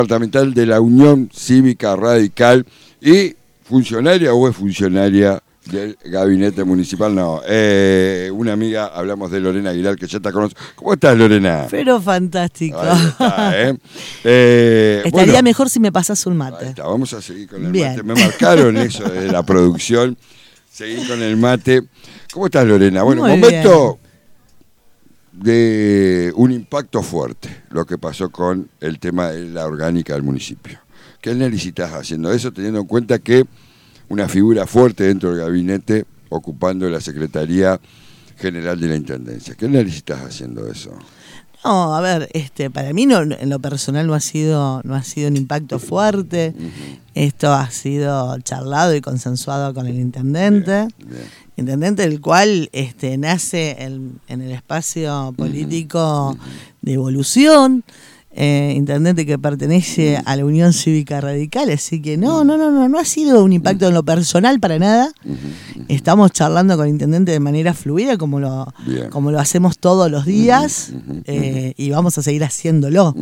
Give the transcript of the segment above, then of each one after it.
departamental de la Unión Cívica Radical y funcionaria o es funcionaria del gabinete municipal. No, una amiga, hablamos de Lorena Aguilar, que ya está con nosotros. ¿Cómo estás, Lorena? Pero fantástico. Ahí está, Estaría bueno, mejor si me pasas un mate. ahí está, vamos a seguir con el Bien. mate. Me marcaron eso de la producción. Seguir con el mate. ¿Cómo estás, Lorena? Bueno, Muy momento de un impacto fuerte, lo que pasó con el tema de la orgánica del municipio. ¿Qué análisis estás haciendo eso, teniendo en cuenta que una figura fuerte dentro del gabinete ocupando la Secretaría General de la Intendencia? ¿Qué análisis estás haciendo de eso? No, a ver, para mí no, en lo personal no ha sido un impacto fuerte. Esto ha sido charlado y consensuado con el intendente. Bien. Intendente del cual nace en el espacio político de Evolución. Intendente que pertenece a la Unión Cívica Radical, así que no ha sido un impacto en lo personal para nada. Estamos charlando con el intendente de manera fluida como lo hacemos todos los días, y vamos a seguir haciéndolo.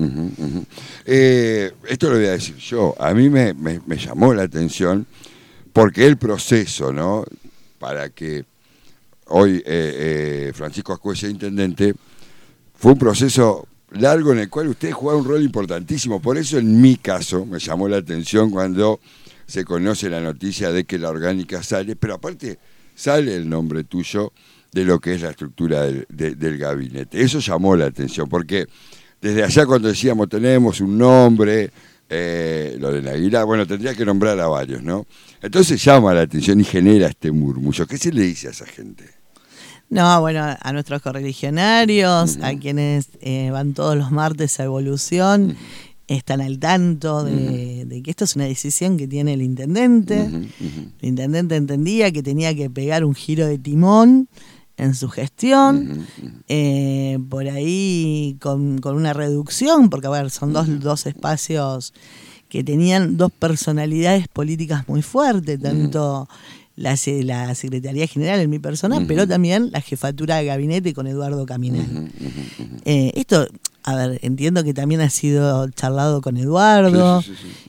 Esto lo voy a decir yo, a mí me llamó la atención porque el proceso, ¿no?, para que hoy Francisco Ascue sea intendente, fue un proceso largo en el cual usted juega un rol importantísimo. Por eso en mi caso me llamó la atención cuando se conoce la noticia de que la orgánica sale, pero aparte sale el nombre tuyo de lo que es la estructura del gabinete. Eso llamó la atención, porque desde allá cuando decíamos tenemos un nombre, lo de Aguilar, bueno, tendría que nombrar a varios, ¿no? Entonces llama la atención y genera este murmullo. ¿Qué se le dice a esa gente? No, bueno, a nuestros correligionarios, a quienes van todos los martes a Evolución, están al tanto de que esto es una decisión que tiene el intendente. El intendente entendía que tenía que pegar un giro de timón en su gestión, por ahí con una reducción, porque a ver, son dos espacios que tenían dos personalidades políticas muy fuertes, tanto la Secretaría General en mi persona, pero también la jefatura de gabinete con Eduardo Caminel. Esto, a ver, entiendo que también ha sido charlado con Eduardo.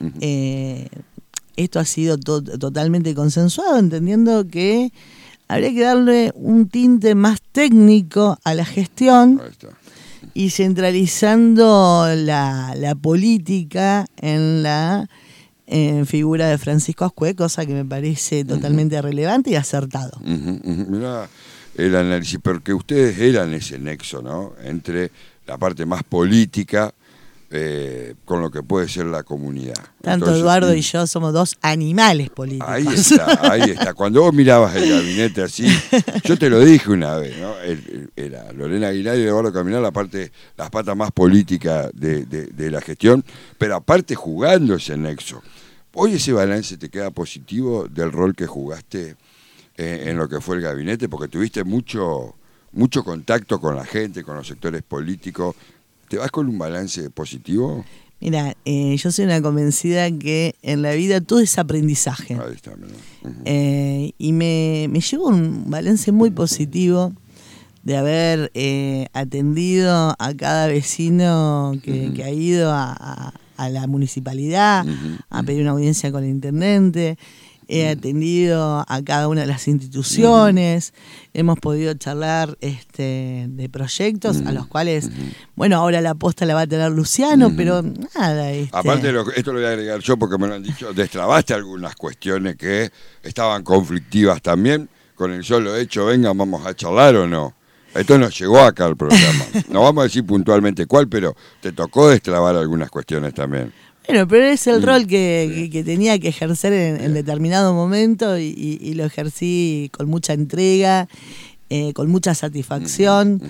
Esto ha sido totalmente consensuado, entendiendo que habría que darle un tinte más técnico a la gestión y centralizando la política en la figura de Francisco Ascue, cosa que me parece totalmente relevante y acertado. Mirá el análisis, porque ustedes eran ese nexo, ¿no?, entre la parte más política con lo que puede ser la comunidad. Tanto entonces, Eduardo y yo somos dos animales políticos. Ahí está. Cuando vos mirabas el gabinete así, yo te lo dije una vez, ¿no? Era Lorena Aguilar y Eduardo Caminel, las patas más políticas de la gestión, pero aparte jugando ese nexo. ¿Hoy ese balance te queda positivo del rol que jugaste en lo que fue el gabinete? Porque tuviste mucho contacto con la gente, con los sectores políticos. ¿Te vas con un balance positivo? Mira, yo soy una convencida que en la vida todo es aprendizaje. Ahí está, y me llevo un balance muy positivo de haber atendido a cada vecino que ha ido a la municipalidad a pedir una audiencia con el intendente. He atendido a cada una de las instituciones, hemos podido charlar de proyectos a los cuales, bueno, ahora la posta la va a tener Luciano, pero nada. Aparte, esto lo voy a agregar yo porque me lo han dicho, destrabaste algunas cuestiones que estaban conflictivas también, con el solo hecho, vengan, vamos a charlar o no. Esto nos llegó acá al programa. No vamos a decir puntualmente cuál, pero te tocó destrabar algunas cuestiones también. Bueno, pero es el rol que tenía que ejercer en determinado momento y lo ejercí con mucha entrega, con mucha satisfacción.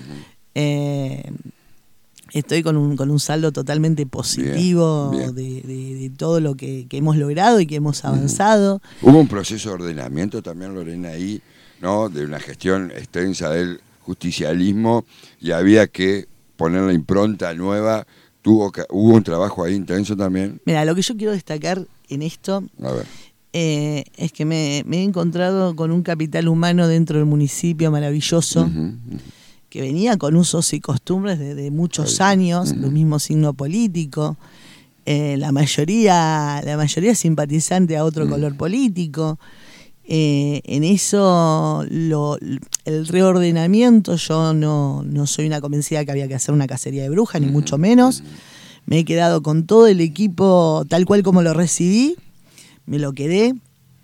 Estoy con un saldo totalmente positivo de todo lo que hemos logrado y que hemos avanzado. Hubo un proceso de ordenamiento también, Lorena, ahí, ¿no?, de una gestión extensa del justicialismo y había que poner la impronta nueva. Hubo un trabajo ahí intenso también. Mira, lo que yo quiero destacar en esto es que me he encontrado con un capital humano dentro del municipio maravilloso, que venía con usos y costumbres de muchos años, del mismo signo político, la mayoría simpatizante a otro color político. En eso el reordenamiento, yo no soy una convencida que había que hacer una cacería de brujas, ni mucho menos. Me he quedado con todo el equipo tal cual como lo recibí, me lo quedé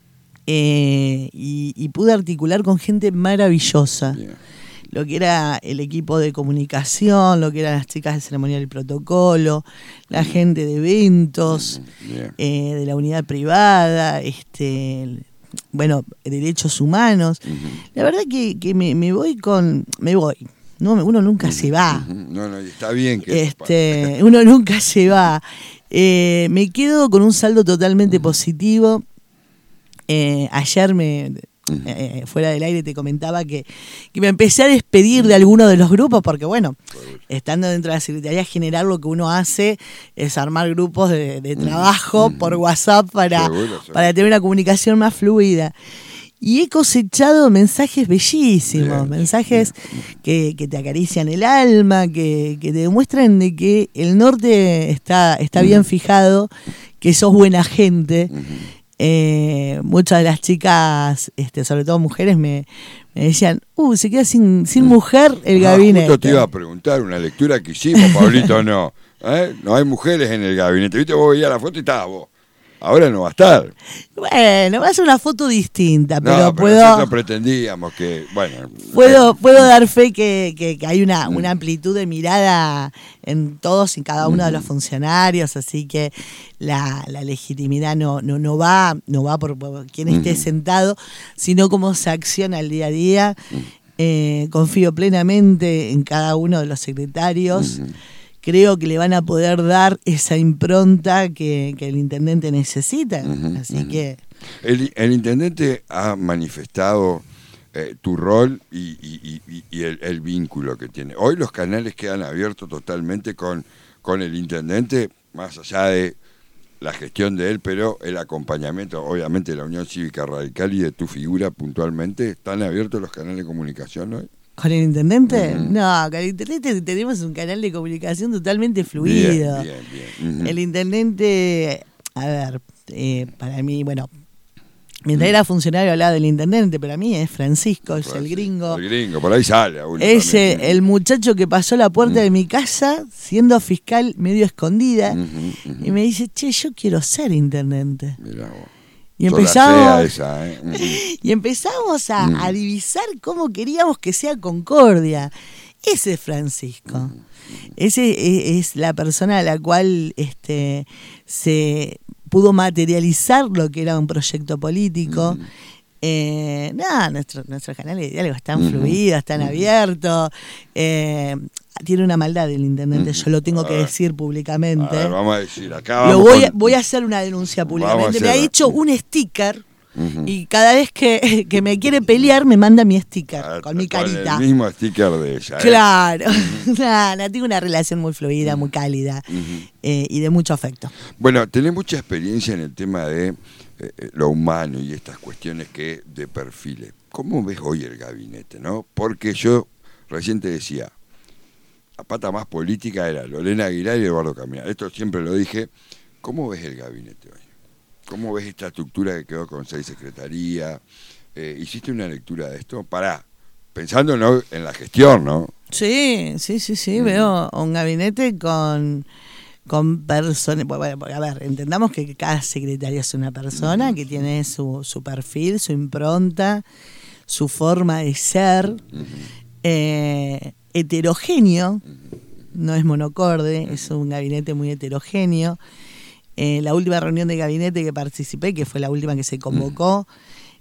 y pude articular con gente maravillosa. Yeah. Lo que era el equipo de comunicación, lo que eran las chicas de ceremonial y protocolo, la gente de eventos, de la unidad privada, bueno, derechos humanos. La verdad que me voy. No, uno nunca se va. No, está bien que uno nunca se va. Me quedo con un saldo totalmente positivo. Ayer fuera del aire te comentaba que me empecé a despedir de algunos de los grupos porque, bueno, estando dentro de la Secretaría General, lo que uno hace es armar grupos de trabajo por WhatsApp para tener una comunicación más fluida. Y he cosechado mensajes bellísimos, mensajes que te acarician el alma, que te demuestran de que el norte está bien fijado, que sos buena gente. Muchas de las chicas, sobre todo mujeres, me decían, se queda sin mujer el gabinete. Justo te iba a preguntar, una lectura que hicimos, Pablito, no hay mujeres en el gabinete, viste, vos veías la foto y estabas vos. Ahora no va a estar. Bueno, va a ser una foto distinta, pero nosotros pretendíamos que, bueno. Puedo dar fe que hay una amplitud de mirada en todos y cada uno de los funcionarios, así que la legitimidad no va por quien esté sentado, sino cómo se acciona el día a día. Confío plenamente en cada uno de los secretarios. Creo que le van a poder dar esa impronta que el intendente necesita. Así que el intendente ha manifestado tu rol y el vínculo que tiene. Hoy los canales quedan abiertos totalmente con el intendente, más allá de la gestión de él, pero el acompañamiento, obviamente, de la Unión Cívica Radical y de tu figura puntualmente. ¿Están abiertos los canales de comunicación hoy? ¿Con el intendente? No, con el intendente tenemos un canal de comunicación totalmente fluido. Bien. El intendente, a ver, para mí, bueno, mientras era funcionario hablaba del intendente, pero a mí es Francisco, es el gringo. El gringo, por ahí sale. Es el muchacho que pasó la puerta de mi casa siendo fiscal medio escondida y me dice, che, yo quiero ser intendente. Mirá vos. Y empezamos a divisar cómo queríamos que sea Concordia. Ese es Francisco. Ese es la persona a la cual se pudo materializar lo que era un proyecto político. Nuestros canales de diálogo están fluidos, están abiertos. Tiene una maldad el intendente, yo lo tengo que decir públicamente. A ver, vamos a decir, acá voy a hacer una denuncia públicamente. Me ha hecho un sticker y cada vez que me quiere pelear me manda mi sticker con mi carita. El mismo sticker de ella. Claro, tengo una relación muy fluida, muy cálida y de mucho afecto. Bueno, tenés mucha experiencia en el tema de lo humano y estas cuestiones de perfiles. ¿Cómo ves hoy el gabinete, no? Porque yo recién te decía, la pata más política era Lorena Aguilar y Eduardo Caminal. Esto siempre lo dije. ¿Cómo ves el gabinete hoy? ¿Cómo ves esta estructura que quedó con 6 secretarías? ¿Hiciste una lectura de esto? Pensando en la gestión, ¿no? Sí. Veo un gabinete con personas. Bueno, a ver, entendamos que cada secretaria es una persona que tiene su perfil, su impronta, su forma de ser. Heterogéneo, no es monocorde, es un gabinete muy heterogéneo. La última reunión de gabinete que participé, que fue la última que se convocó,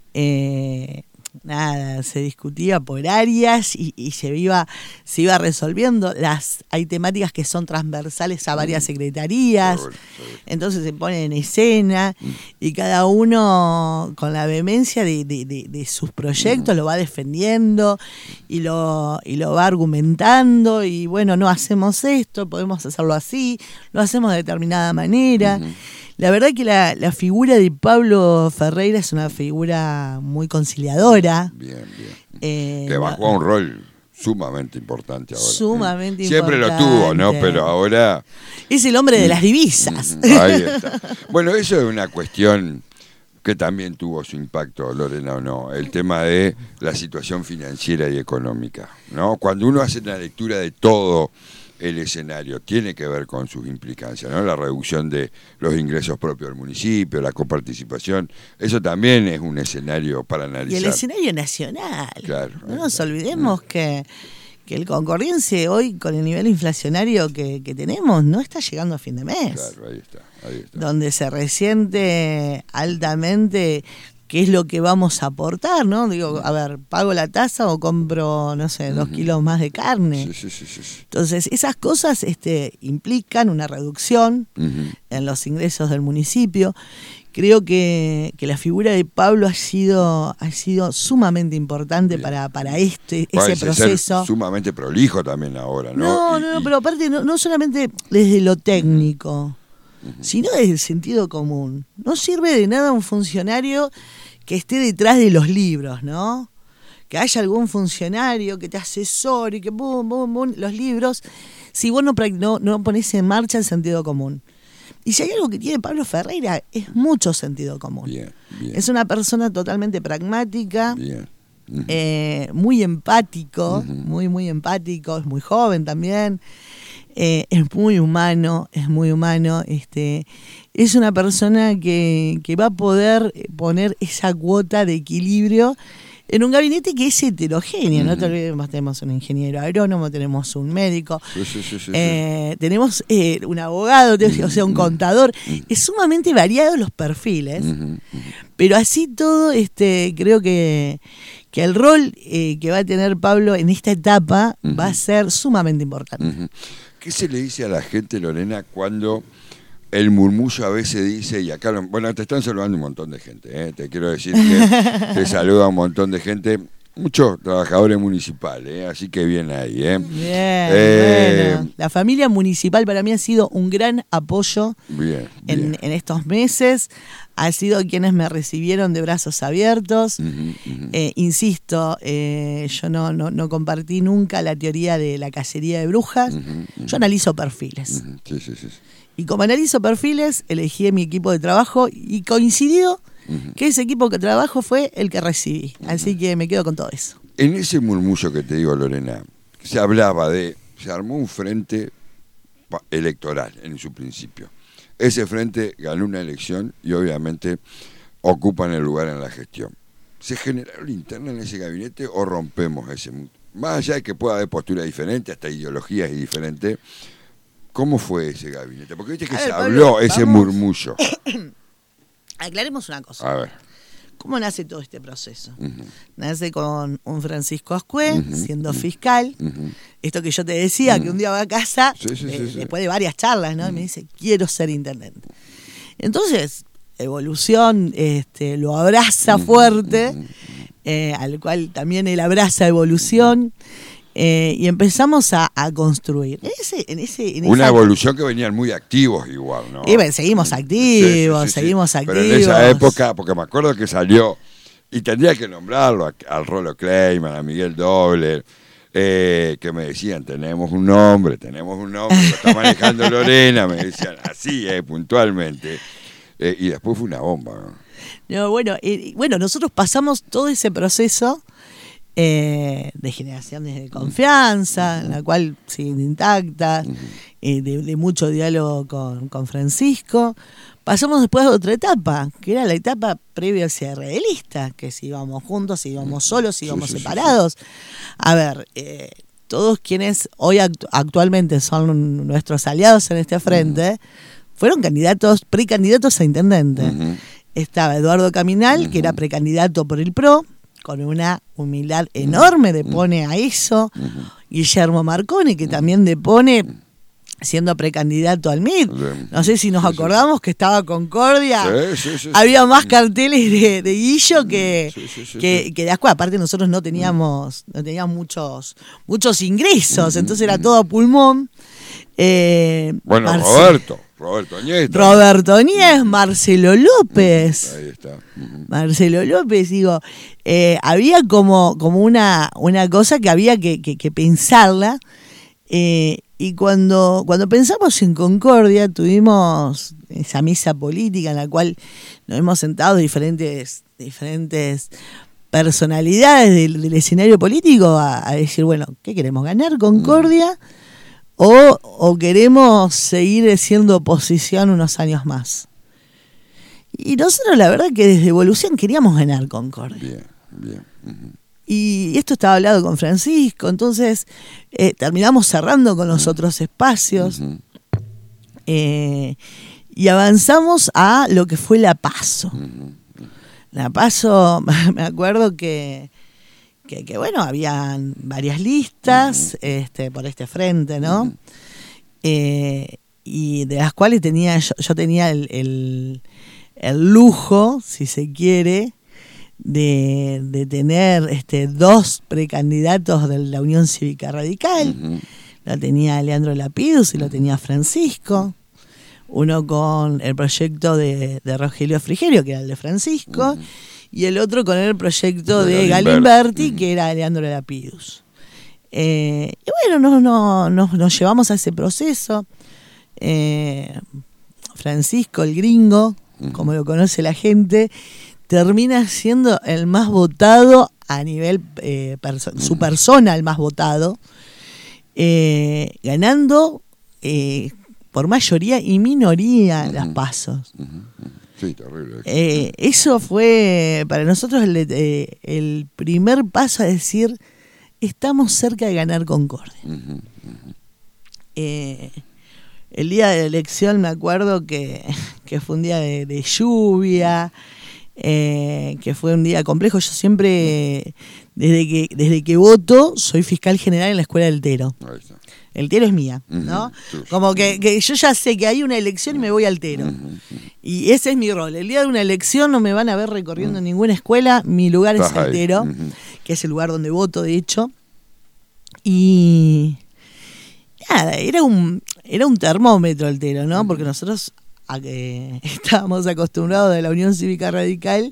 se discutía por áreas y se iba resolviendo. Hay temáticas que son transversales a varias secretarías, entonces se pone en escena y cada uno con la vehemencia de sus proyectos lo va defendiendo y lo va argumentando y bueno, no hacemos esto, podemos hacerlo así, lo hacemos de determinada manera. La verdad que la figura de Pablo Ferreira es una figura muy conciliadora. Bien. Que va a jugar un rol sumamente importante ahora. Sumamente Siempre importante. lo tuvo, ¿no? Pero ahora... Es el hombre de las divisas. Ahí está. Bueno, eso es una cuestión que también tuvo su impacto, Lorena, o no, el tema de la situación financiera y económica, ¿no? Cuando uno hace una lectura de todo el escenario, tiene que ver con sus implicancias, ¿no? La reducción de los ingresos propios del municipio, la coparticipación, eso también es un escenario para analizar. Y el escenario nacional. Claro, No nos olvidemos que el concordiense hoy, con el nivel inflacionario que tenemos, no está llegando a fin de mes. Claro, ahí está. Donde se resiente altamente qué es lo que vamos a aportar, ¿no? Digo, a ver, ¿pago la tasa o compro, no sé, 2 kilos más de carne? Sí. Entonces, esas cosas implican una reducción en los ingresos del municipio. Creo que la figura de Pablo ha sido sumamente importante para ese proceso. Ser sumamente prolijo también ahora, ¿no? No, pero aparte no solamente desde lo técnico, sino desde el sentido común. No sirve de nada un funcionario que esté detrás de los libros, ¿no? Que haya algún funcionario que te asesore, que boom, los libros, si vos no ponés en marcha el sentido común. Y si hay algo que tiene Pablo Ferreira, es mucho sentido común. Bien. Es una persona totalmente pragmática, Bien. muy empático, muy empático, es muy joven también, es muy humano, es una persona que va a poder poner esa cuota de equilibrio en un gabinete que es heterogéneo. No te olvides, tenemos un ingeniero agrónomo, tenemos un médico, tenemos un abogado, o sea, un contador. Es sumamente variado los perfiles, pero así todo, creo que el rol que va a tener Pablo en esta etapa va a ser sumamente importante. ¿Qué se le dice a la gente, Lorena, cuando el murmullo a veces dice, y acá, bueno, te están saludando un montón de gente, te quiero decir que te saluda un montón de gente, muchos trabajadores municipales, así que bien ahí. Bien, bueno. La familia municipal para mí ha sido un gran apoyo en estos meses. Ha sido quienes me recibieron de brazos abiertos. Insisto, yo no compartí nunca la teoría de la cacería de brujas. Yo analizo perfiles. Y como analizo perfiles, elegí mi equipo de trabajo y coincidió que ese equipo de trabajo fue el que recibí. Así que me quedo con todo eso. En ese murmullo que te digo, Lorena, se armó un frente electoral en su principio. Ese frente ganó una elección y obviamente ocupan el lugar en la gestión. ¿Se generaron internas en ese gabinete o rompemos ese? Más allá de que pueda haber posturas diferentes, hasta ideologías diferentes, ¿cómo fue ese gabinete? Porque viste que habló ese murmullo. Aclaremos una cosa. A ver. ¿Cómo nace todo este proceso? Nace con un Francisco Ascué siendo fiscal. Esto que yo te decía, que un día va a casa, después de varias charlas, ¿no? Y me dice, quiero ser intendente. Entonces, Evolución lo abraza fuerte, al cual también él abraza Evolución. Y empezamos a construir. Una evolución que venían muy activos igual, ¿no? Y seguimos activos, seguimos activos. Pero en esa época, porque me acuerdo que salió, y tendría que nombrarlo, al Rolo Kleiman, a Miguel Doble, que me decían, tenemos un nombre, lo está manejando Lorena, me decían así, puntualmente. Y después fue una bomba, ¿no? Bueno, nosotros pasamos todo ese proceso de generaciones de confianza, en la cual siguen intactas, de mucho diálogo con Francisco. Pasamos después a otra etapa, que era la etapa previa al cierre de lista, que si íbamos juntos, si íbamos solos, si íbamos separados. A ver, todos quienes hoy actualmente son nuestros aliados en este frente, fueron precandidatos a intendente. Estaba Eduardo Caminal, que era precandidato por el PRO, con una humildad enorme depone a eso. Guillermo Marconi, que también depone siendo precandidato al MIT. No sé si nos acordamos que estaba Concordia. Había más carteles de Guillo que de Ascué. Aparte nosotros no teníamos muchos ingresos, entonces era todo a pulmón. Bueno, Roberto Ñez. Roberto Ñez, Marcelo López. Ahí está. Marcelo López, digo, había como una cosa que había que pensarla. Y cuando pensamos en Concordia, tuvimos esa mesa política en la cual nos hemos sentado diferentes personalidades del escenario político a decir, bueno, ¿qué queremos? ¿Ganar Concordia o queremos seguir siendo oposición unos años más? Y nosotros la verdad que desde Evolución queríamos ganar Concordia. Bien. Y esto estaba hablado con Francisco, entonces terminamos cerrando con los otros espacios y avanzamos a lo que fue la PASO. La PASO, me acuerdo que bueno, habían varias listas por este frente, ¿no? Y de las cuales yo tenía el lujo, si se quiere, de tener 2 precandidatos de la Unión Cívica Radical. Lo tenía Leandro Lapidus y lo tenía Francisco. Uno con el proyecto de Rogelio Frigerio, que era el de Francisco, y el otro con el proyecto de Galimberti, que era Leandro Lapidus. Y bueno, nos llevamos a ese proceso. Francisco, el gringo, como lo conoce la gente, termina siendo el más votado a nivel, su persona el más votado, ganando por mayoría y minoría las pasos. Sí, terrible. Eso fue para nosotros el primer paso a decir, estamos cerca de ganar Concordia. El día de la elección me acuerdo que fue un día de lluvia, que fue un día complejo. Yo siempre, desde que voto, soy fiscal general en la Escuela del Tero. El Tero es mía, ¿no? Como que yo ya sé que hay una elección y me voy al Tero. Y ese es mi rol. El día de una elección no me van a ver recorriendo ninguna escuela. Mi lugar es el Tero, que es el lugar donde voto, de hecho. Y nada, era un termómetro el Tero, ¿no? Porque nosotros estábamos acostumbrados de la Unión Cívica Radical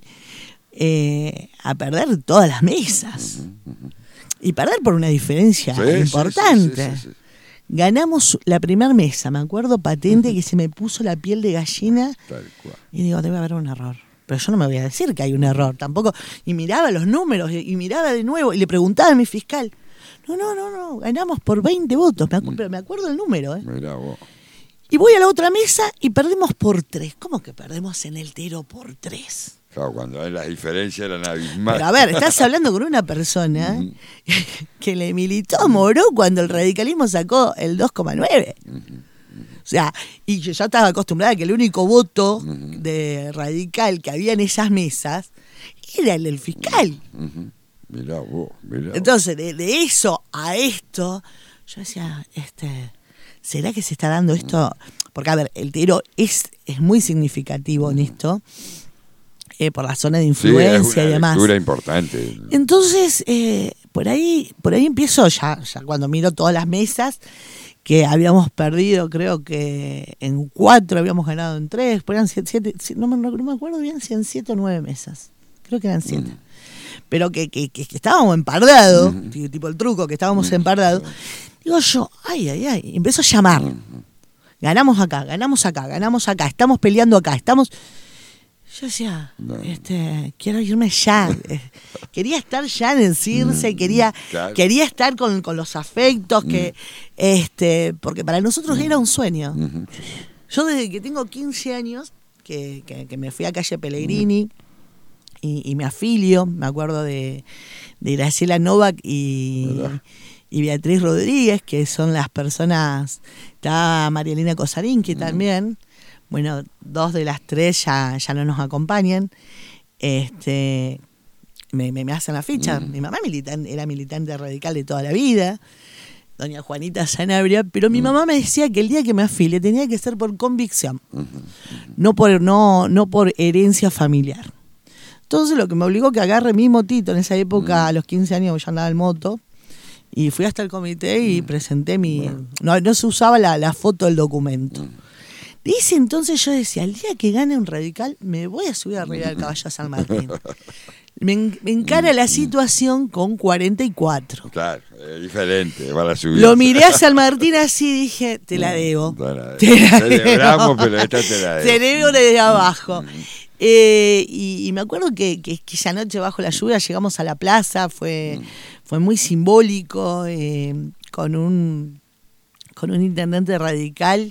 a perder todas las mesas. Y perder por una diferencia importante. Sí. Ganamos la primera mesa, me acuerdo patente que se me puso la piel de gallina. Tal cual. Y digo, debe haber un error. Pero yo no me voy a decir que hay un error tampoco. Y miraba los números y miraba de nuevo y le preguntaba a mi fiscal. No, ganamos por 20 votos. Pero me acuerdo el número. Mirá vos. Y voy a la otra mesa y perdimos por 3. ¿Cómo que perdemos en el Tero por 3? Claro, cuando las diferencias eran abismales. Pero a ver, estás hablando con una persona que le militó a Moró cuando el radicalismo sacó el 2,9. O sea, y yo ya estaba acostumbrada a que el único voto de radical que había en esas mesas era el del fiscal. Mirá vos. Entonces, de eso a esto, yo decía, ¿será que se está dando esto? Porque, a ver, el Tero es muy significativo en esto. Por la zona de influencia y demás. Es una lectura importante. Entonces, por ahí empiezo ya cuando miro todas las mesas, que habíamos perdido, creo que en 4, habíamos ganado en 3, eran 7, no me acuerdo bien si eran 7 o 9 mesas. Creo que eran 7. Pero que estábamos empardados, tipo el truco, que estábamos empardados. Digo yo, ay, y empiezo a llamar. Ganamos acá, estamos peleando acá, Yo decía, quiero irme ya. Quería estar ya en el Circe, quería estar con los afectos, porque para nosotros era un sueño. Yo desde que tengo 15 años, que me fui a calle Pellegrini y me afilio, me acuerdo de Graciela Novak y Beatriz Rodríguez, que son las personas, está María Elena Cosarín, que también... Bueno, 2 de las 3 ya no nos acompañan. Me hacen la ficha. Mi mamá era militante radical de toda la vida, doña Juanita Sanabria, pero mi mamá me decía que el día que me afile tenía que ser por convicción, no por herencia familiar. Entonces lo que me obligó que agarre mi motito, en esa época a los 15 años yo andaba en moto, Y fui hasta el comité y presenté mi... No se usaba la foto del documento. De ese entonces yo decía, el día que gane un radical, me voy a subir arriba del caballo a San Martín. Me encara la situación con 44. Claro, diferente, va la subida. Lo miré a San Martín así y dije, te la debo. Celebramos, pero esta te la debo. Te debo desde abajo. Y me acuerdo que esa noche bajo la lluvia llegamos a la plaza, fue muy simbólico, con un intendente radical.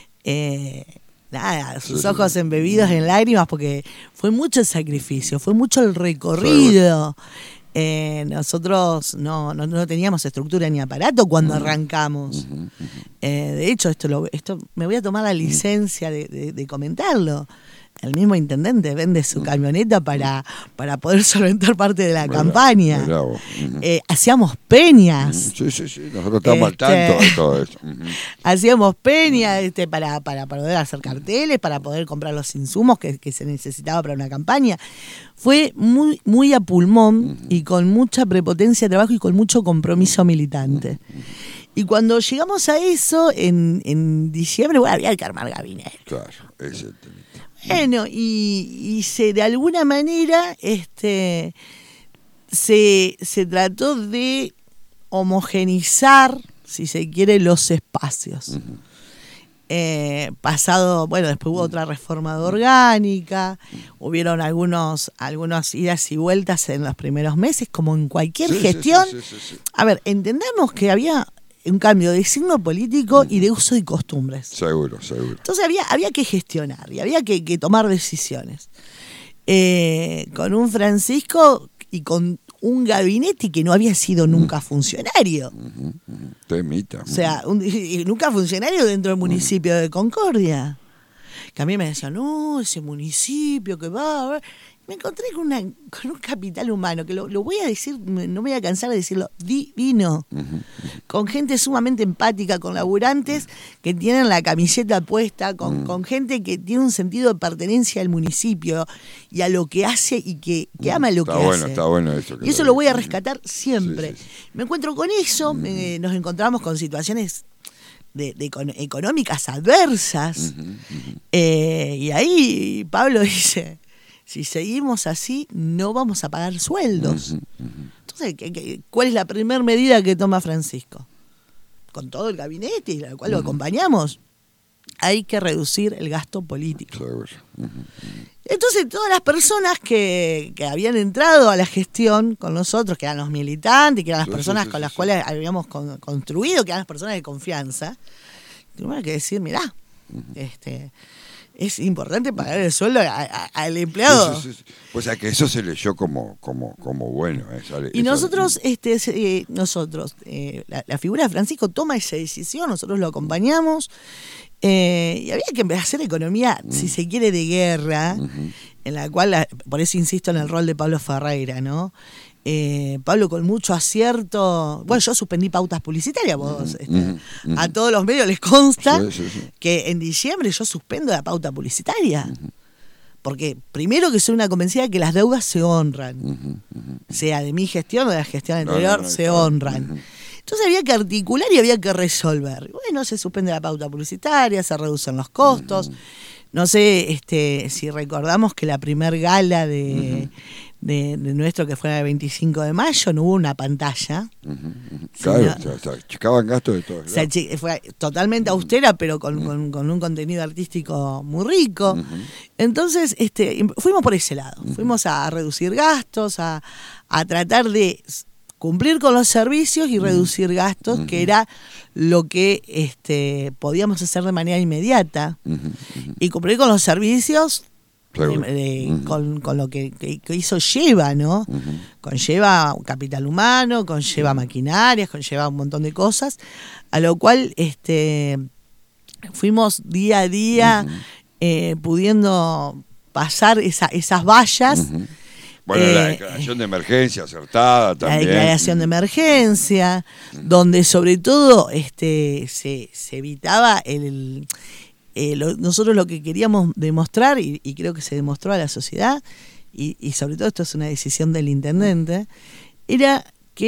Sus ojos embebidos en lágrimas, porque fue mucho el sacrificio, fue mucho el recorrido. Nosotros no teníamos estructura ni aparato cuando arrancamos. De hecho, esto me voy a tomar la licencia de comentarlo. El mismo intendente vende su camioneta para poder solventar parte de la campaña. Hacíamos peñas. Sí. Nosotros estamos al tanto de todo eso. Hacíamos peñas para poder hacer carteles, para poder comprar los insumos que se necesitaba para una campaña. Fue muy, muy a pulmón y con mucha prepotencia de trabajo y con mucho compromiso militante. Y cuando llegamos a eso, en diciembre, había que armar gabinete. Claro, ese tema. Bueno, y de alguna manera se trató de homogenizar, si se quiere, los espacios. Después hubo otra reforma orgánica, hubieron algunas idas y vueltas en los primeros meses, como en cualquier gestión. Sí. A ver, entendamos que había un cambio de signo político y de uso y costumbres. Seguro. Entonces había que gestionar y había que tomar decisiones. Con un Francisco y con un gabinete que no había sido nunca funcionario. Temita. O sea, nunca funcionario dentro del municipio de Concordia. Que a mí me decían, no, ese municipio que va... Me encontré con un capital humano, que lo voy a decir, no me voy a cansar de decirlo, divino. Con gente sumamente empática, con laburantes que tienen la camiseta puesta, con gente que tiene un sentido de pertenencia al municipio y a lo que hace y que ama lo que hace. Está bueno eso. Y eso lo voy a rescatar siempre. Sí. Me encuentro con eso, nos encontramos con situaciones económicas adversas. Y ahí Pablo dice... Si seguimos así, no vamos a pagar sueldos. Entonces, ¿cuál es la primera medida que toma Francisco? Con todo el gabinete y la cual lo acompañamos, hay que reducir el gasto político. Entonces, todas las personas que habían entrado a la gestión con nosotros, que eran los militantes, que eran las personas con las cuales habíamos construido, que eran las personas de confianza, tuvimos que decir, mirá, es importante pagar el sueldo al empleado. O sea que eso se leyó como bueno. Y nosotros, la figura de Francisco toma esa decisión, nosotros lo acompañamos, y había que hacer economía, si se quiere, de guerra, en la cual, por eso insisto en el rol de Pablo Ferreira, ¿no? Pablo con mucho acierto. Bueno, yo suspendí pautas publicitarias, a todos los medios les consta que en diciembre yo suspendo la pauta publicitaria, porque primero que soy una convencida de que las deudas se honran, sea de mi gestión o de la gestión anterior, se honran. Entonces había que articular y había que resolver. Bueno, se suspende la pauta publicitaria, se reducen los costos. No sé si recordamos que la primer gala de nuestro, que fue el 25 de mayo, no hubo una pantalla. Claro, checaban gastos de todo. Fue totalmente austera, pero con un contenido artístico muy rico. Entonces, fuimos por ese lado. Fuimos a reducir gastos, a tratar de cumplir con los servicios y reducir gastos, que era lo que podíamos hacer de manera inmediata. Y cumplir con los servicios con lo que hizo Lleva, ¿no? Conlleva un capital humano, conlleva maquinarias, conlleva un montón de cosas, a lo cual fuimos día a día pudiendo pasar esas vallas. Bueno, la declaración de emergencia acertada también. La declaración de emergencia, donde sobre todo se evitaba nosotros lo que queríamos demostrar, y creo que se demostró a la sociedad, y sobre todo esto es una decisión del intendente, era que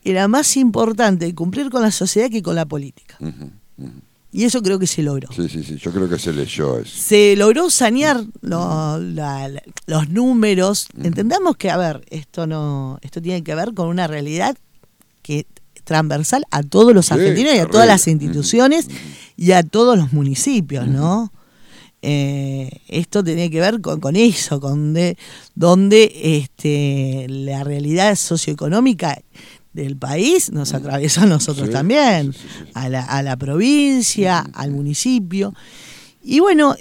era más importante cumplir con la sociedad que con la política. Y eso creo que se logró. Sí, yo creo que se leyó eso. Se logró sanear los números. Entendamos que, a ver, esto tiene que ver con una realidad que transversal a todos los argentinos y a todas las instituciones y a todos los municipios, ¿no? Esto tiene que ver con eso, donde la realidad socioeconómica del país nos atravesó a nosotros también, a la provincia, al municipio. Y bueno,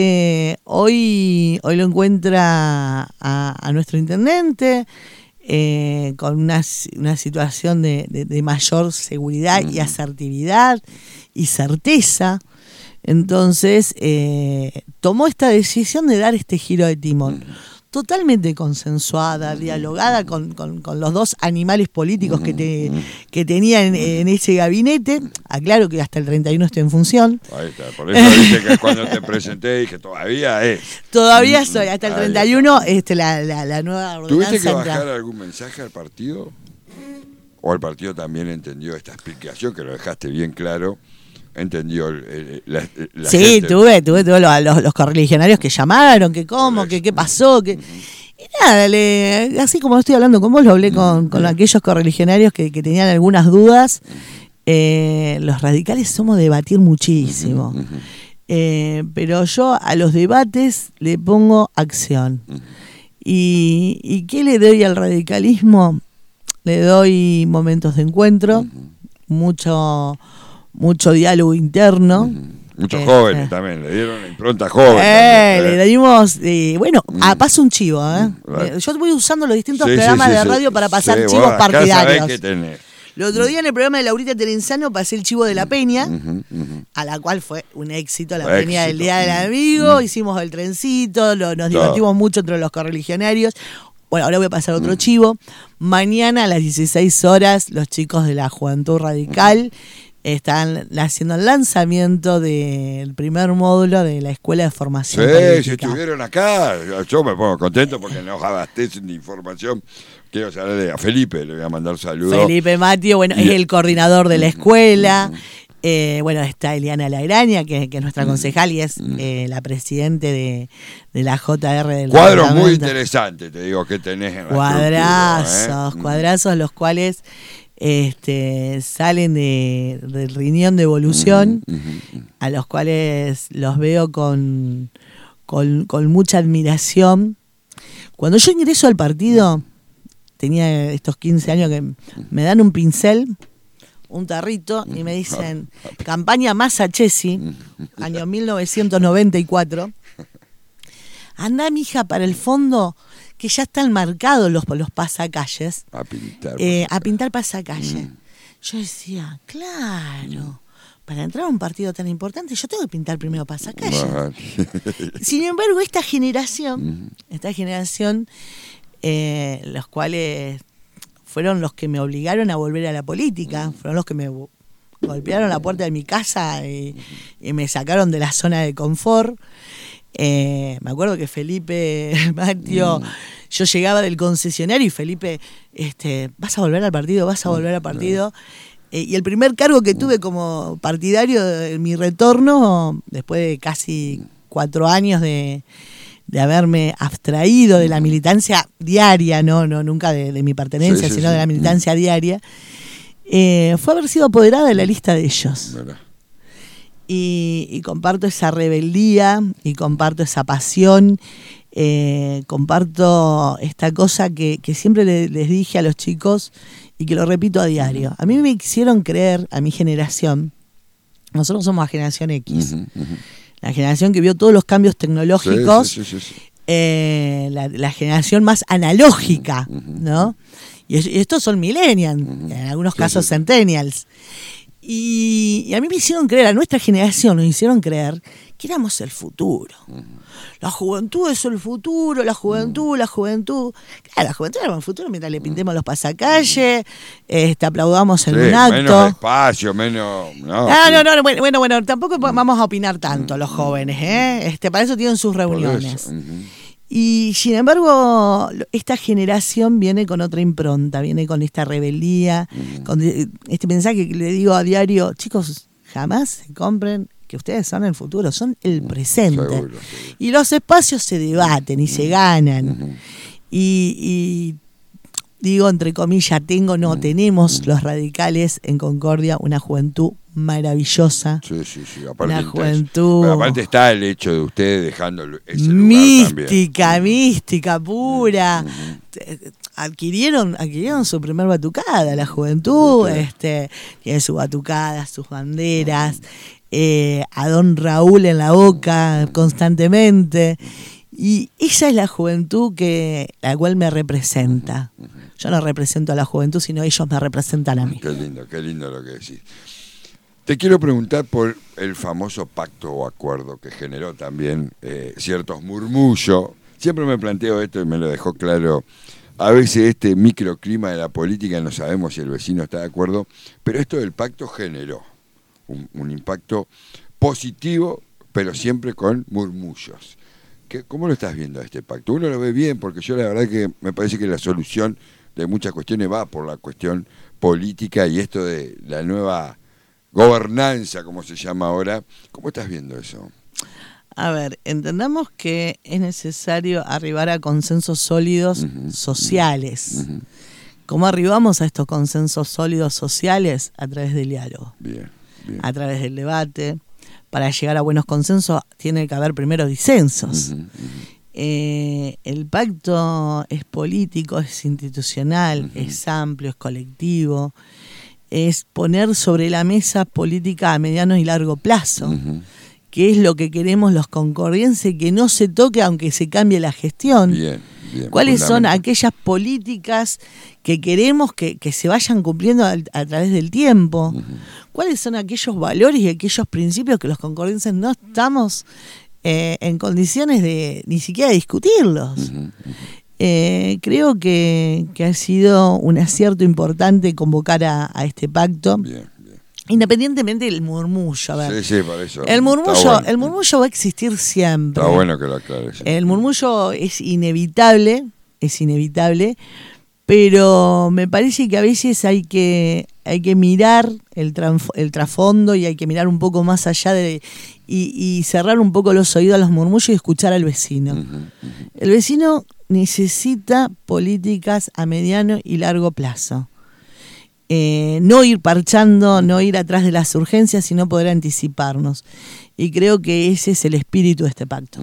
hoy lo encuentra a nuestro intendente con una situación de mayor seguridad y asertividad y certeza. Entonces tomó esta decisión de dar este giro de timón, totalmente consensuada, dialogada con los dos animales políticos que tenía en ese gabinete. Aclaro que hasta el 31 estoy en función. Ahí está, por eso dije que cuando te presenté dije, todavía es. Todavía soy, hasta el 31 la nueva ordenanza. ¿Tuviste que bajar algún mensaje al partido? ¿O el partido también entendió esta explicación, que lo dejaste bien claro? Entendió la sí, gente. tuve los correligionarios que llamaron, que cómo, que qué pasó, que y nada, así como estoy hablando con vos, lo hablé con aquellos correligionarios que tenían algunas dudas. Los radicales somos de debatir muchísimo, pero yo a los debates le pongo acción. ¿Y qué le doy al radicalismo? Le doy momentos de encuentro, mucho diálogo interno. Muchos jóvenes también, le dieron la impronta joven. Le dimos, paso un chivo. Yo voy usando los distintos programas de radio para pasar chivos partidarios. El otro día en el programa de Laurita Terenzano pasé el chivo de la Peña, a la cual fue un éxito, la Peña del Día del Amigo, hicimos el trencito, nos divertimos mucho entre los correligionarios. Bueno, ahora voy a pasar otro chivo. Mañana a las 16 horas, los chicos de la Juventud Radical están haciendo el lanzamiento del primer módulo de la Escuela de Formación Política. Si estuvieron acá, yo me pongo contento porque nos abastecen de información. Quiero saludarle a Felipe, le voy a mandar saludos. Felipe Matio, es el coordinador de la escuela. Está Eliana Lagraña, que es nuestra concejal y es la presidente de la JR del Cuadros muy interesantes, te digo, que tenés en la cuadrazos los cuales salen del riñón de evolución, a los cuales los veo con mucha admiración. Cuando yo ingreso al partido, tenía estos 15 años, que me dan un pincel, un tarrito, y me dicen, campaña Massa Chesi, año 1994, andá, mija, para el fondo, que ya están marcados los pasacalles, a pintar pasacalle. Yo decía, claro, para entrar a un partido tan importante yo tengo que pintar primero pasacalle. Sin embargo, esta generación, los cuales fueron los que me obligaron a volver a la política, fueron los que me golpearon la puerta de mi casa y me sacaron de la zona de confort. Me acuerdo que Felipe Matio, yo llegaba del concesionario y Felipe, vas a volver al partido, y el primer cargo que tuve como partidario en mi retorno, después de casi 4 años de haberme abstraído de la militancia diaria, nunca de mi pertenencia, sino de la militancia diaria, fue haber sido apoderada de la lista de ellos. ¿Verdad? Y comparto esa rebeldía y comparto esa pasión, comparto esta cosa que siempre les dije a los chicos y que lo repito a diario. A mí me hicieron creer, a mi generación, nosotros somos la generación X, la generación que vio todos los cambios tecnológicos, la generación más analógica, ¿no? Y estos son millennials, en algunos casos centennials. Y a mí me hicieron creer, a nuestra generación nos hicieron creer que éramos el futuro. La juventud es el futuro, la juventud. Claro, la juventud era el futuro mientras le pintemos los pasacalles, aplaudamos en un acto. Menos espacio, menos... No, bueno, tampoco vamos a opinar tanto los jóvenes, ¿eh? Para eso tienen sus reuniones. Y sin embargo, esta generación viene con otra impronta, viene con esta rebeldía, con este mensaje que le digo a diario: chicos, jamás se compren que ustedes son el futuro, son el presente. Seguro. Y los espacios se debaten y se ganan. Y digo, entre comillas, tenemos los radicales en Concordia una juventud maravillosa. Sí. Aparte una juventud. Pero aparte está el hecho de ustedes dejando ese lugar también. Mística pura. Adquirieron su primer batucada, la juventud. Tiene su batucada, sus banderas. A don Raúl en la boca constantemente. Y esa es la juventud la cual me representa. Yo no represento a la juventud, sino ellos me representan a mí. Qué lindo lo que decís. Te quiero preguntar por el famoso pacto o acuerdo que generó también ciertos murmullos. Siempre me planteo esto y me lo dejó claro. A veces este microclima de la política no sabemos si el vecino está de acuerdo, pero esto del pacto generó un impacto positivo, pero siempre con murmullos. ¿Cómo lo estás viendo este pacto? Uno lo ve bien, porque yo la verdad que me parece que la solución de muchas cuestiones va por la cuestión política y esto de la nueva gobernanza, como se llama ahora. ¿Cómo estás viendo eso? A ver, entendamos que es necesario arribar a consensos sólidos sociales. ¿Cómo arribamos a estos consensos sólidos sociales? A través del diálogo. Bien. A través del debate. Para llegar a buenos consensos tiene que haber primero disensos. El pacto es político, es institucional, es amplio, es colectivo. Es poner sobre la mesa política a mediano y largo plazo. Que es lo que queremos los concordienses, que no se toque aunque se cambie la gestión. Bien, ¿Cuáles son aquellas políticas que queremos que se vayan cumpliendo a través del tiempo? ¿Cuáles son aquellos valores y aquellos principios que los concordienses no estamos en condiciones de ni siquiera discutirlos? Creo que ha sido un acierto importante convocar a este pacto. Bien. Independientemente del murmullo, a ver. Sí, por eso. El murmullo va a existir siempre. Está bueno que lo aclares. El murmullo es inevitable, pero me parece que a veces hay que mirar el trasfondo y hay que mirar un poco más allá y cerrar un poco los oídos a los murmullos y escuchar al vecino. El vecino necesita políticas a mediano y largo plazo. No ir parchando, no ir atrás de las urgencias, sino poder anticiparnos. Y creo que ese es el espíritu de este pacto.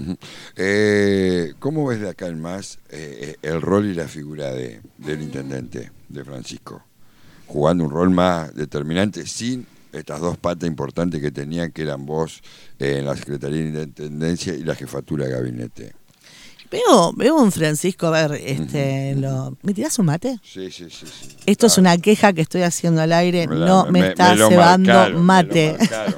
¿Cómo ves de acá en más el rol y la figura del intendente, de Francisco? Jugando un rol más determinante sin estas dos patas importantes que tenían, que eran vos en la Secretaría de Intendencia y la Jefatura de Gabinete. Veo un Francisco, a ver, ¿me tirás un mate? Sí. Esto es una queja que estoy haciendo al aire, me está cebando mate.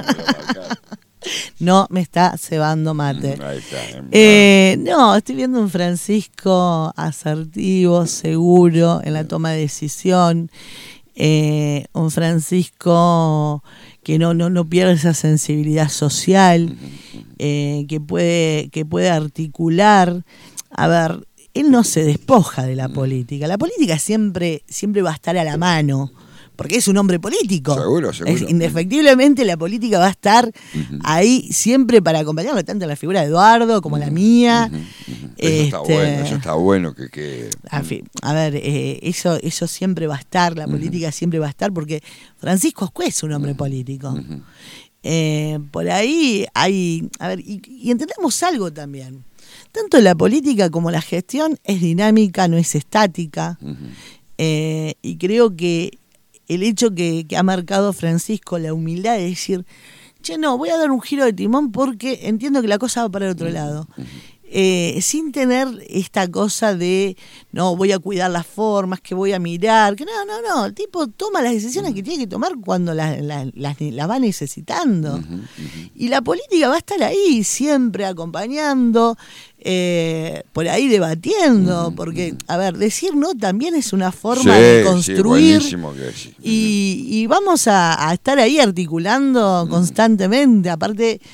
No me está cebando mate. Ahí está. No, estoy viendo un Francisco asertivo, seguro en la toma de decisión. Un Francisco que no pierde esa sensibilidad social, que puede articular. A ver, él no se despoja de la política. La política siempre va a estar a la mano, porque es un hombre político. Seguro. Indefectiblemente la política va a estar ahí siempre para acompañarlo, tanto la figura de Eduardo como la mía. Eso está bueno que... A ver, eso siempre va a estar, la política siempre va a estar, porque Francisco Ascuez es un hombre político. Por ahí hay... A ver, y entendemos algo también. Tanto la política como la gestión es dinámica, no es estática. Y creo que el hecho que ha marcado Francisco, la humildad de decir, voy a dar un giro de timón porque entiendo que la cosa va para el otro lado. Sin tener esta cosa de, no, voy a cuidar las formas, que voy a mirar, que no, el tipo toma las decisiones que tiene que tomar cuando las va necesitando. Y la política va a estar ahí, siempre acompañando, por ahí debatiendo, porque, a ver, decir no también es una forma de construir, y vamos a estar ahí articulando constantemente. Aparte,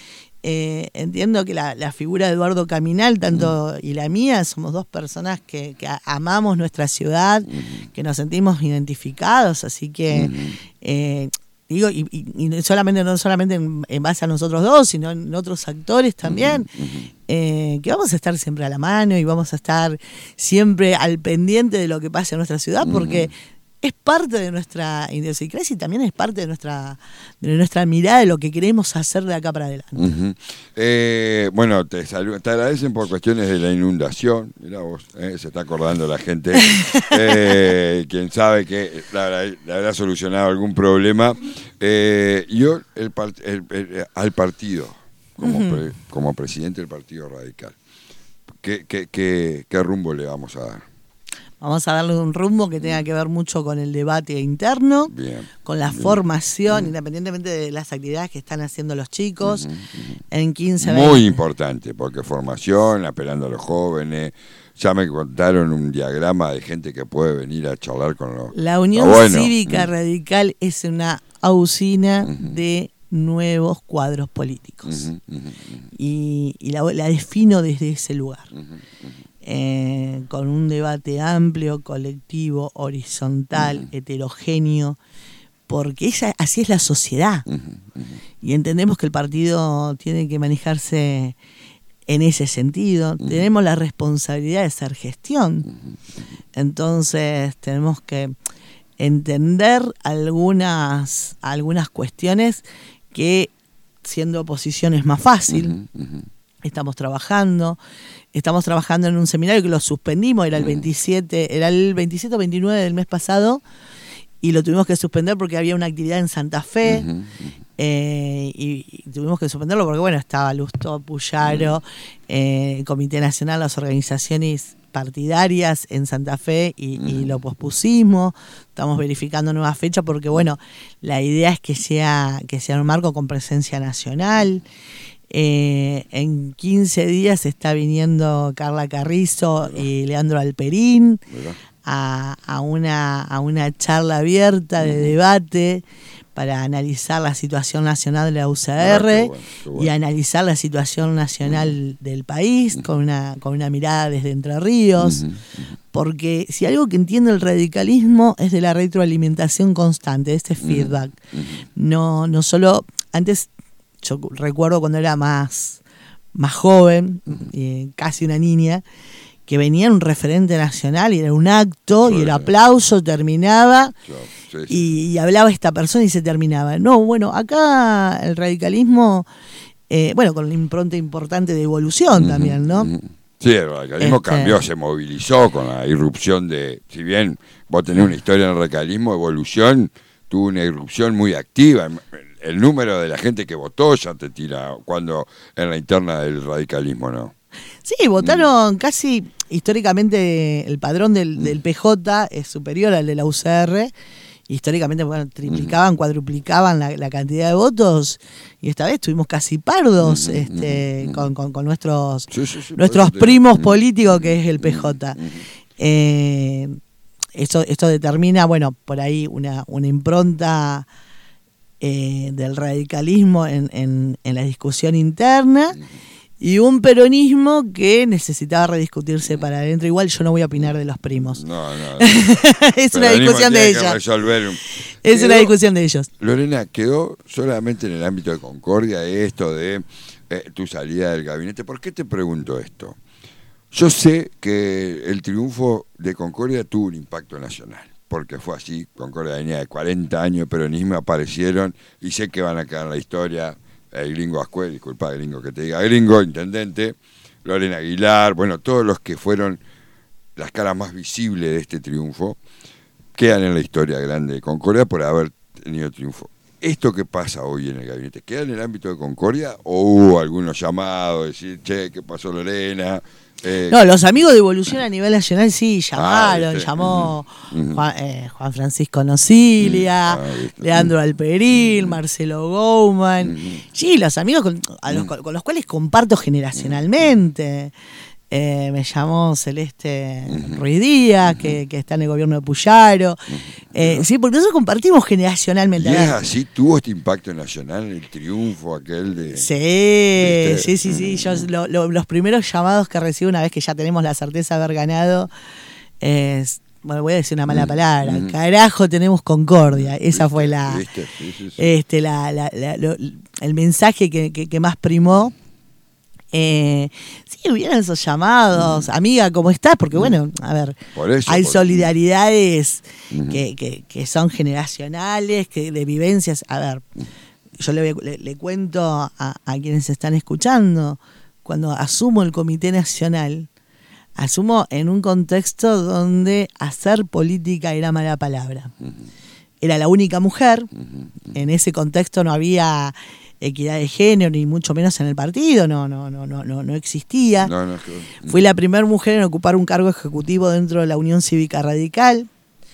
entiendo que la figura de Eduardo Caminal, tanto y la mía, somos dos personas que amamos nuestra ciudad, que nos sentimos identificados, así que digo, y no solamente en base a nosotros dos, sino en otros actores también, que vamos a estar siempre a la mano y vamos a estar siempre al pendiente de lo que pasa en nuestra ciudad, porque es parte de nuestra idiosincrasia y también es parte de nuestra mirada de lo que queremos hacer de acá para adelante. Bueno, te agradecen por cuestiones de la inundación. Mirá vos, se está acordando la gente. Quien sabe que le habrá solucionado algún problema. Yo, al partido, como presidente del Partido Radical, ¿qué rumbo le vamos a dar? Vamos a darle un rumbo que tenga que ver mucho con el debate interno, con la formación, independientemente de las actividades que están haciendo los chicos. En 15 Muy importante, porque formación, apelando a los jóvenes. Ya me contaron un diagrama de gente que puede venir a charlar con los... La Unión Cívica Radical es una usina de nuevos cuadros políticos. Y la defino desde ese lugar. Con un debate amplio, colectivo, horizontal, heterogéneo, porque así es la sociedad. Y entendemos que el partido tiene que manejarse en ese sentido. Tenemos la responsabilidad de hacer gestión. Entonces tenemos que entender algunas cuestiones que siendo oposición es más fácil. Estamos trabajando en un seminario que lo suspendimos, era el 27 o 29 del mes pasado, y lo tuvimos que suspender porque había una actividad en Santa Fe, y tuvimos que suspenderlo porque, bueno, estaba Lustó, Puyaro, Comité Nacional, las organizaciones partidarias en Santa Fe, y lo pospusimos. Estamos verificando nuevas fechas porque, bueno, la idea es que sea un marco con presencia nacional. En 15 días está viniendo Carla Carrizo y Leandro Alperín a una charla abierta de debate para analizar la situación nacional de la UCR, qué bueno. Y analizar la situación nacional del país con una mirada desde Entre Ríos, porque si algo que entiende el radicalismo es de la retroalimentación constante, de este feedback. No solo antes. Yo recuerdo cuando era más joven, casi una niña, que venía un referente nacional y era un acto y el aplauso terminaba y hablaba esta persona y se terminaba. No, bueno, acá el radicalismo, con una impronta importante de evolución también, ¿no? Sí, el radicalismo cambió, se movilizó con la irrupción de, si bien vos tenés una historia en el radicalismo, evolución tuvo una irrupción muy activa. El número de la gente que votó ya te tira cuando en la interna del radicalismo, ¿no? Sí, votaron casi, históricamente el padrón del PJ es superior al de la UCR. Históricamente, triplicaban, cuadruplicaban la cantidad de votos, y esta vez tuvimos casi pardos con nuestros primos políticos, que es el PJ. Esto determina, por ahí una impronta del radicalismo en la discusión interna, y un peronismo que necesitaba rediscutirse para adentro. Igual yo no voy a opinar de los primos. No. Es una discusión de ellos. Es una discusión de ellos. Lorena, ¿quedó solamente en el ámbito de Concordia esto de tu salida del gabinete? ¿Por qué te pregunto esto? Yo sé que el triunfo de Concordia tuvo un impacto nacional, porque fue así. Concordia venía de 40 años de peronismo, aparecieron, y sé que van a quedar en la historia el gringo Ascuel, disculpa gringo que te diga gringo, intendente, Lorena Aguilar, todos los que fueron las caras más visibles de este triunfo, quedan en la historia grande de Concordia por haber tenido triunfo. ¿Esto que pasa hoy en el gabinete queda en el ámbito de Concordia o hubo algunos llamados, decir, che, ¿qué pasó Lorena? No, los amigos de Evolución a nivel nacional sí llamaron, llamó Juan Francisco Nocilia, Leandro Alperín, Marcelo Gouman. Sí, los amigos con los cuales comparto generacionalmente. Me llamó Celeste Ruiz Díaz, que está en el gobierno de Puyaro. Sí, porque nosotros compartimos generacionalmente. ¿Y es así? ¿Tuvo este impacto nacional, el triunfo aquel de...? Sí. Yo, los primeros llamados que recibo una vez que ya tenemos la certeza de haber ganado es... Bueno, voy a decir una mala palabra. Carajo, tenemos concordia. Esa fue la... Sí. El mensaje que más primó. Sí, hubieran esos llamados, amiga, ¿cómo estás? Porque bueno, a ver, hay solidaridades que son generacionales, de vivencias. A ver, yo le cuento a quienes están escuchando, cuando asumo el Comité Nacional, asumo en un contexto donde hacer política era mala palabra. Era la única mujer, en ese contexto no había equidad de género, ni mucho menos en el partido, no existía. Fui la primera mujer en ocupar un cargo ejecutivo dentro de la Unión Cívica Radical.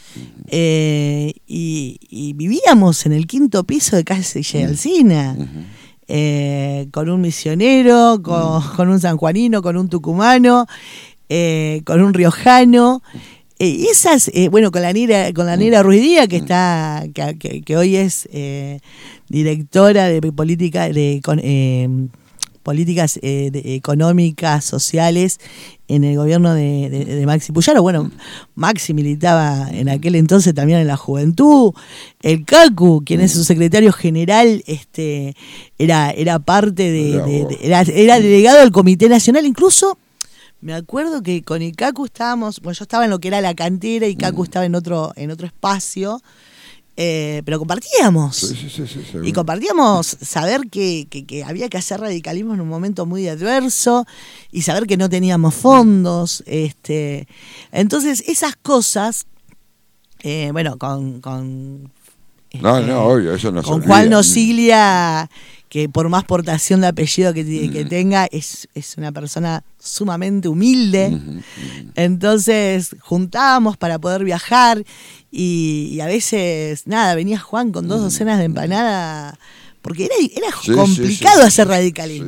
Y vivíamos en el 5º piso de Calle Alsina, con un misionero, con un sanjuanino, con un tucumano, con un riojano. Bueno, con la Negra Ruiz Díaz, que hoy es directora de políticas económicas, sociales en el gobierno de Maxi Puyaro. Bueno, Maxi militaba en aquel entonces también en la juventud. El Cacu, quien es su secretario general, era parte era delegado del Comité Nacional. Incluso me acuerdo que con el Cacu estábamos, bueno, yo estaba en lo que era la cantera y Cacu estaba en otro espacio, pero compartíamos. Sí, y compartíamos saber que había que hacer radicalismo en un momento muy adverso y saber que no teníamos fondos. Entonces, esas cosas, bueno, obvio, eso no se con olvida. Juan Nocilia, que por más portación de apellido que tenga, es una persona sumamente humilde. Entonces juntábamos para poder viajar y a veces, venía Juan con 2 docenas de empanadas, porque era complicado hacer radicalismo.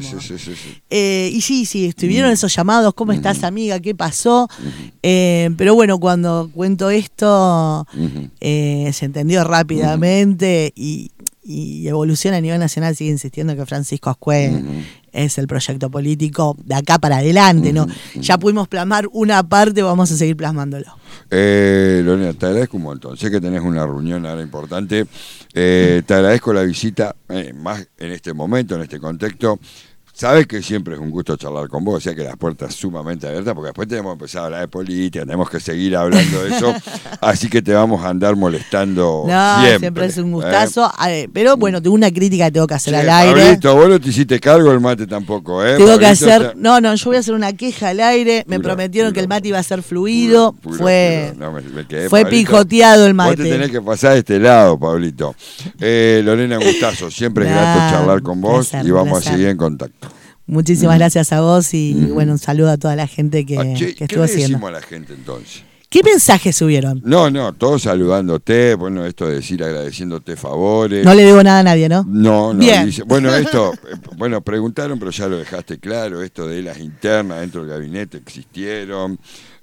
Y sí, estuvieron esos llamados, ¿cómo estás, amiga? ¿Qué pasó? Pero bueno, cuando cuento esto, se entendió rápidamente y Evolución a nivel nacional sigue insistiendo que Francisco Ascué es el proyecto político de acá para adelante, ¿no? Ya pudimos plasmar una parte, vamos a seguir plasmándolo. Lorena, te agradezco un montón. Sé que tenés una reunión ahora importante. Te agradezco la visita, más en este momento, en este contexto. Sabes que siempre es un gusto charlar con vos, o sea que las puertas sumamente abiertas, porque después tenemos que empezar a hablar de política, tenemos que seguir hablando de eso, así que te vamos a andar molestando siempre es un gustazo, pero bueno, tengo una crítica que tengo que hacer al aire. Pablito, vos no te hiciste cargo, el mate tampoco, Tengo Pablito, que hacer, yo voy a hacer una queja al aire, me prometieron que el mate iba a ser fluido, fue Pablito, pijoteado el mate. Vos te tenés que pasar de este lado, Pablito. Lorena, un gustazo, siempre es grato charlar con vos y vamos a seguir en contacto. Muchísimas gracias a vos y bueno, un saludo a toda la gente que estuvo haciendo. ¿Qué le decimos a la gente entonces? ¿Qué mensajes subieron? No, todos saludándote, bueno, esto de decir agradeciéndote favores. No le debo nada a nadie, ¿no? No. Bien. Bueno, esto, preguntaron, pero ya lo dejaste claro, esto de las internas dentro del gabinete existieron.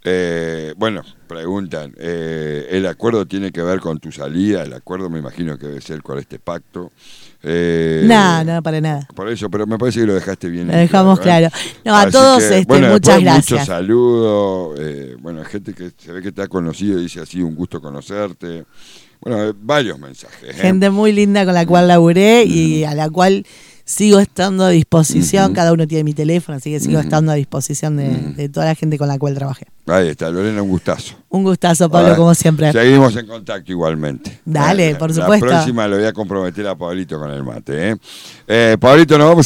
Preguntan, ¿el acuerdo tiene que ver con tu salida? El acuerdo me imagino que debe ser con este pacto. No, para nada. Por eso, pero me parece que lo dejaste bien. Lo dejamos claro. No, a todos muchas gracias. Muchos saludos. Gente que se ve que te ha conocido y dice, ha sido un gusto conocerte. Bueno, varios mensajes. Gente muy linda con la cual laburé y a la cual sigo estando a disposición. Cada uno tiene mi teléfono, así que sigo estando a disposición de toda la gente con la cual trabajé. Ahí está, Lorena, un gustazo. Un gustazo, Pablo, como siempre. Seguimos en contacto igualmente. Dale, por supuesto. La próxima lo voy a comprometer a Pablito con el mate. Pablito, nos vamos